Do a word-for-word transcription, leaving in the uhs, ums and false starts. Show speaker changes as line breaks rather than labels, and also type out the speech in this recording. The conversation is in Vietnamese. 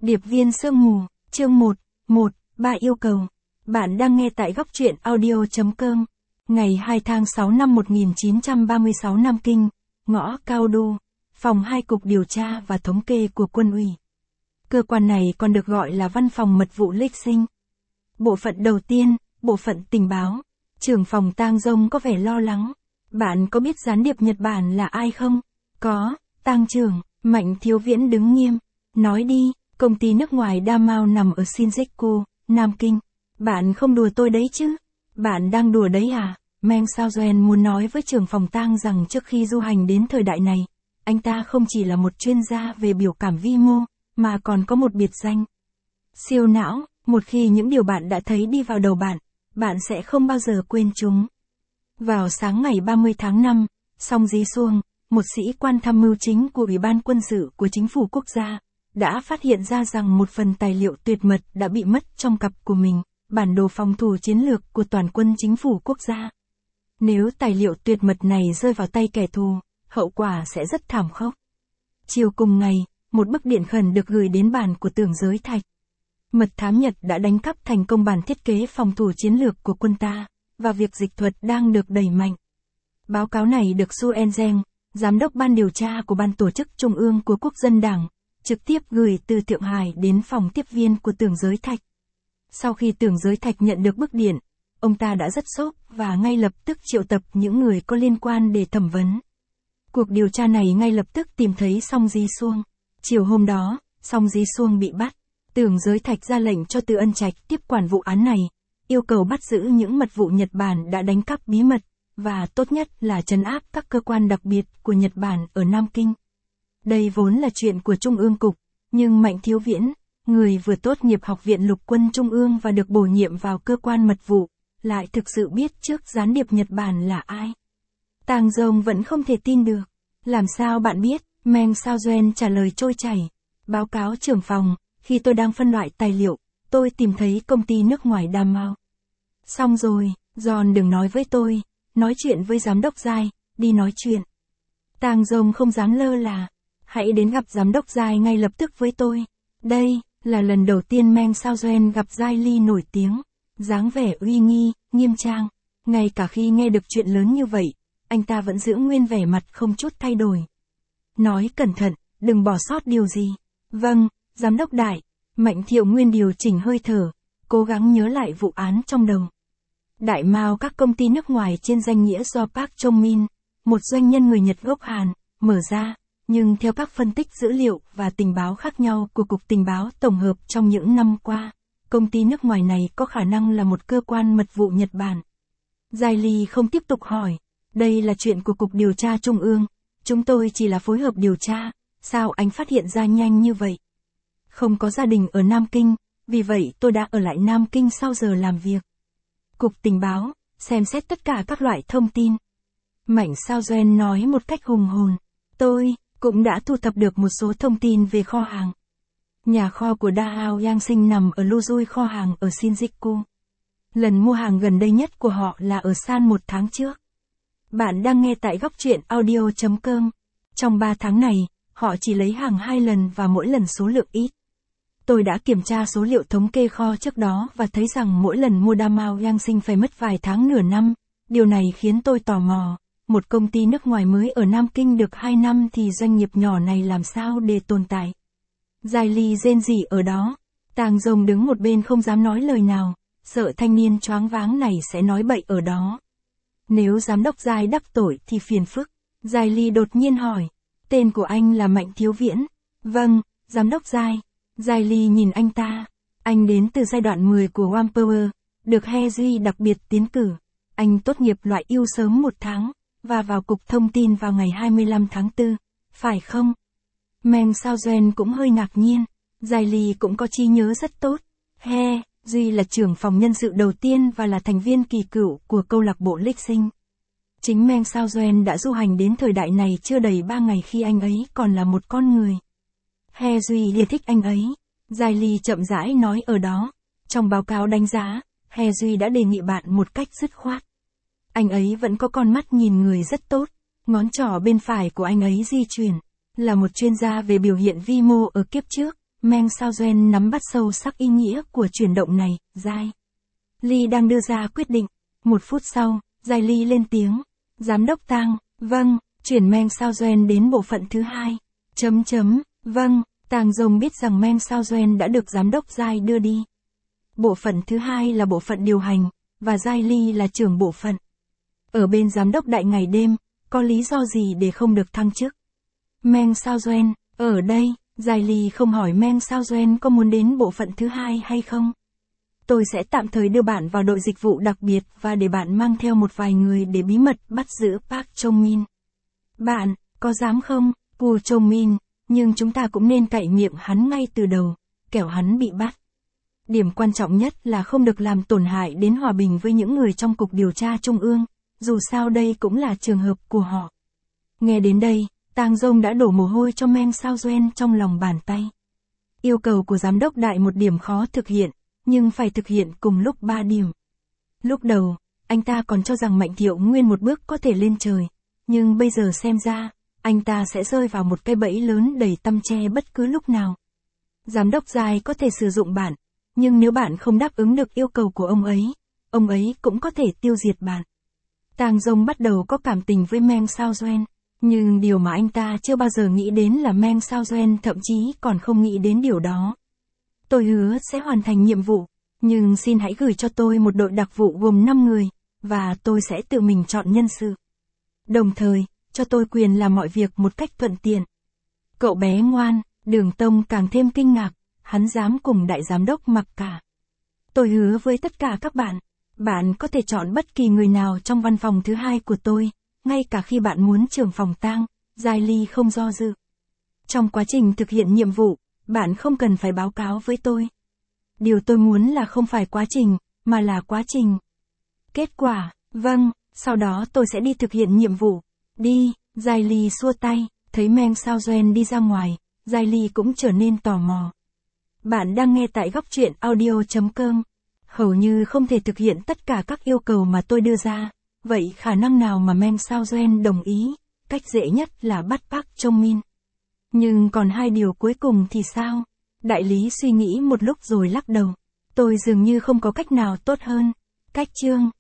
Điệp viên sương mù, chương một, một, ba yêu cầu. Bạn đang nghe tại góc truyện audio.com. Ngày hai tháng sáu năm một nghìn chín trăm ba mươi sáu Nam Kinh, ngõ Cao Đô, phòng hai Cục Điều tra và Thống kê của Quân ủy. Cơ quan này còn được gọi là Văn phòng Mật vụ Lịch Sinh. Bộ phận đầu tiên, bộ phận tình báo. Trưởng phòng Tang Dông có vẻ lo lắng. Bạn có biết gián điệp Nhật Bản là ai không? Có, Tang trưởng. Mạnh Thiếu Viễn đứng nghiêm. Nói đi, công ty nước ngoài Damao nằm ở Shinjuku, Nam Kinh. Bạn không đùa tôi đấy chứ? Bạn đang đùa đấy à? Meng Shaozuan muốn nói với trưởng phòng Tang rằng trước khi du hành đến thời đại này, anh ta không chỉ là một chuyên gia về biểu cảm vi mô, mà còn có một biệt danh. Siêu não, một khi những điều bạn đã thấy đi vào đầu bạn, bạn sẽ không bao giờ quên chúng. Vào sáng ngày ba mươi tháng năm, Song Ji Suong, một sĩ quan tham mưu chính của Ủy ban quân sự của chính phủ quốc gia, đã phát hiện ra rằng một phần tài liệu tuyệt mật đã bị mất trong cặp của mình, bản đồ phòng thủ chiến lược của toàn quân chính phủ quốc gia. Nếu tài liệu tuyệt mật này rơi vào tay kẻ thù, hậu quả sẽ rất thảm khốc. Chiều cùng ngày, một bức điện khẩn được gửi đến bàn của Tưởng Giới Thạch. Mật thám Nhật đã đánh cắp thành công bản thiết kế phòng thủ chiến lược của quân ta, và việc dịch thuật đang được đẩy mạnh. Báo cáo này được Su Enzeng, giám đốc ban điều tra của Ban tổ chức Trung ương của Quốc dân Đảng, trực tiếp gửi từ Thượng Hải đến phòng tiếp viên của Tưởng Giới Thạch. Sau khi Tưởng Giới Thạch nhận được bức điện, ông ta đã rất sốc và ngay lập tức triệu tập những người có liên quan để thẩm vấn. Cuộc điều tra này ngay lập tức tìm thấy Song Ji Suong. Chiều hôm đó, Song Ji Suong bị bắt. Tưởng Giới Thạch ra lệnh cho Từ Ân Trạch tiếp quản vụ án này, yêu cầu bắt giữ những mật vụ Nhật Bản đã đánh cắp bí mật, và tốt nhất là trấn áp các cơ quan đặc biệt của Nhật Bản ở Nam Kinh. Đây vốn là chuyện của Trung ương Cục, nhưng Mạnh Thiếu Viễn, người vừa tốt nghiệp Học viện Lục quân Trung ương và được bổ nhiệm vào cơ quan mật vụ, lại thực sự biết trước gián điệp Nhật Bản là ai. Tang Dông vẫn không thể tin được. Làm sao bạn biết? Meng Shaozuan trả lời trôi chảy. Báo cáo trưởng phòng, khi tôi đang phân loại tài liệu, tôi tìm thấy công ty nước ngoài Damao. Xong rồi, John đừng nói với tôi, nói chuyện với giám đốc Giai, đi nói chuyện. Tang Dông không dám lơ là. Hãy đến gặp giám đốc Giai ngay lập tức với tôi. Đây là lần đầu tiên Meng Shaozuan gặp Giai Ly nổi tiếng, dáng vẻ uy nghi, nghiêm trang. Ngay cả khi nghe được chuyện lớn như vậy, anh ta vẫn giữ nguyên vẻ mặt không chút thay đổi. Nói cẩn thận, đừng bỏ sót điều gì. Vâng, giám đốc đại. Mạnh Thiệu Nguyên điều chỉnh hơi thở, cố gắng nhớ lại vụ án trong đầu. Đại Mao các công ty nước ngoài trên danh nghĩa do Park Chung-min, một doanh nhân người Nhật gốc Hàn, mở ra. Nhưng theo các phân tích dữ liệu và tình báo khác nhau của Cục Tình báo Tổng hợp trong những năm qua, công ty nước ngoài này có khả năng là một cơ quan mật vụ Nhật Bản. Giai Ly không tiếp tục hỏi, đây là chuyện của Cục Điều tra Trung ương, chúng tôi chỉ là phối hợp điều tra, sao anh phát hiện ra nhanh như vậy? Không có gia đình ở Nam Kinh, vì vậy tôi đã ở lại Nam Kinh sau giờ làm việc. Cục Tình báo, xem xét tất cả các loại thông tin. Mạnh Shaozuan nói một cách hùng hồn, tôi cũng đã thu thập được một số thông tin về kho hàng. Nhà kho của Dao Yangxing nằm ở Luzui kho hàng ở Shinjuku. Lần mua hàng gần đây nhất của họ là ở San một tháng trước. Bạn đang nghe tại góc truyện audio.com. Trong ba tháng này, họ chỉ lấy hàng hai lần và mỗi lần số lượng ít. Tôi đã kiểm tra số liệu thống kê kho trước đó và thấy rằng mỗi lần mua Damao Yangxing phải mất vài tháng nửa năm. Điều này khiến tôi tò mò. Một công ty nước ngoài mới ở Nam Kinh được hai năm thì doanh nghiệp nhỏ này làm sao để tồn tại. Giai Ly rên rỉ ở đó. Tang Dông đứng một bên không dám nói lời nào, sợ thanh niên choáng váng này sẽ nói bậy ở đó. Nếu giám đốc Giai đắc tội thì phiền phức. Giai Ly đột nhiên hỏi, tên của anh là Mạnh Thiếu Viễn. Vâng, giám đốc Giai. Giai Ly nhìn anh ta. Anh đến từ giai đoạn mười của One Power, được He Duy đặc biệt tiến cử. Anh tốt nghiệp loại ưu sớm một tháng, và vào Cục Thông tin vào ngày hai mươi lăm tháng tư, phải không? Meng Shaozuan cũng hơi ngạc nhiên. Giai Ly cũng có trí nhớ rất tốt. He Duy là trưởng phòng nhân sự đầu tiên và là thành viên kỳ cựu của câu lạc bộ Lịch Sinh. Chính Meng Shaozuan đã du hành đến thời đại này chưa đầy ba ngày khi anh ấy còn là một con người. He Duy yêu thích anh ấy. Giai Ly chậm rãi nói ở đó. Trong báo cáo đánh giá, He Duy đã đề nghị bạn một cách dứt khoát. Anh ấy vẫn có con mắt nhìn người rất tốt. Ngón trỏ bên phải của anh ấy di chuyển. Là một chuyên gia về biểu hiện vi mô ở kiếp trước, Meng Shaozuan nắm bắt sâu sắc ý nghĩa của chuyển động này, Giai Ly đang đưa ra quyết định. Một phút sau, Giai Ly lên tiếng. Giám đốc Tang, vâng, chuyển Meng Shaozuan đến bộ phận thứ hai. Chấm chấm, vâng, Tang Dông biết rằng Meng Shaozuan đã được giám đốc Giai đưa đi. Bộ phận thứ hai là bộ phận điều hành, và Giai Ly là trưởng bộ phận. Ở bên giám đốc đại ngày đêm, có lý do gì để không được thăng chức? Meng Shaozuan, ở đây, Giai Ly không hỏi Meng Shaozuan có muốn đến bộ phận thứ hai hay không. Tôi sẽ tạm thời đưa bạn vào đội dịch vụ đặc biệt và để bạn mang theo một vài người để bí mật bắt giữ Park Chong-min. Bạn, có dám không, Park Chong-min, nhưng chúng ta cũng nên cạy miệng hắn ngay từ đầu, kẻo hắn bị bắt. Điểm quan trọng nhất là không được làm tổn hại đến hòa bình với những người trong Cục Điều tra Trung ương, dù sao đây cũng là trường hợp của họ. Nghe đến đây, Tang Dông đã đổ mồ hôi cho Meng Shaozuan trong lòng bàn tay. Yêu cầu của giám đốc đại một điểm khó thực hiện, nhưng phải thực hiện cùng lúc ba điểm. Lúc đầu, anh ta còn cho rằng Mạnh Thiệu Nguyên một bước có thể lên trời, nhưng bây giờ xem ra, anh ta sẽ rơi vào một cái bẫy lớn đầy tăm tre bất cứ lúc nào. Giám đốc Giai có thể sử dụng bạn, nhưng nếu bạn không đáp ứng được yêu cầu của ông ấy, ông ấy cũng có thể tiêu diệt bạn. Tang Dông bắt đầu có cảm tình với Meng Shaozuan, nhưng điều mà anh ta chưa bao giờ nghĩ đến là Meng Shaozuan thậm chí còn không nghĩ đến điều đó. Tôi hứa sẽ hoàn thành nhiệm vụ, nhưng xin hãy gửi cho tôi một đội đặc vụ gồm năm người, và tôi sẽ tự mình chọn nhân sự. Đồng thời, cho tôi quyền làm mọi việc một cách thuận tiện. Cậu bé ngoan, Đường Tông càng thêm kinh ngạc, hắn dám cùng đại giám đốc mặc cả. Tôi hứa với tất cả các bạn, bạn có thể chọn bất kỳ người nào trong văn phòng thứ hai của tôi, ngay cả khi bạn muốn trưởng phòng Tang, Giai Ly không do dự. Trong quá trình thực hiện nhiệm vụ, bạn không cần phải báo cáo với tôi. Điều tôi muốn là không phải quá trình, mà là quá trình. Kết quả, vâng, sau đó tôi sẽ đi thực hiện nhiệm vụ. Đi, Giai Ly xua tay, thấy Meng Shaozuan đi ra ngoài, Giai Ly cũng trở nên tò mò. Bạn đang nghe tại góc truyện audio chấm com. Hầu như không thể thực hiện tất cả các yêu cầu mà tôi đưa ra, vậy khả năng nào mà Meng Shaozuan đồng ý? Cách dễ nhất là bắt Park Chong-min. Nhưng còn hai điều cuối cùng thì sao? Đại lý suy nghĩ một lúc rồi lắc đầu. Tôi dường như không có cách nào tốt hơn. Cách chương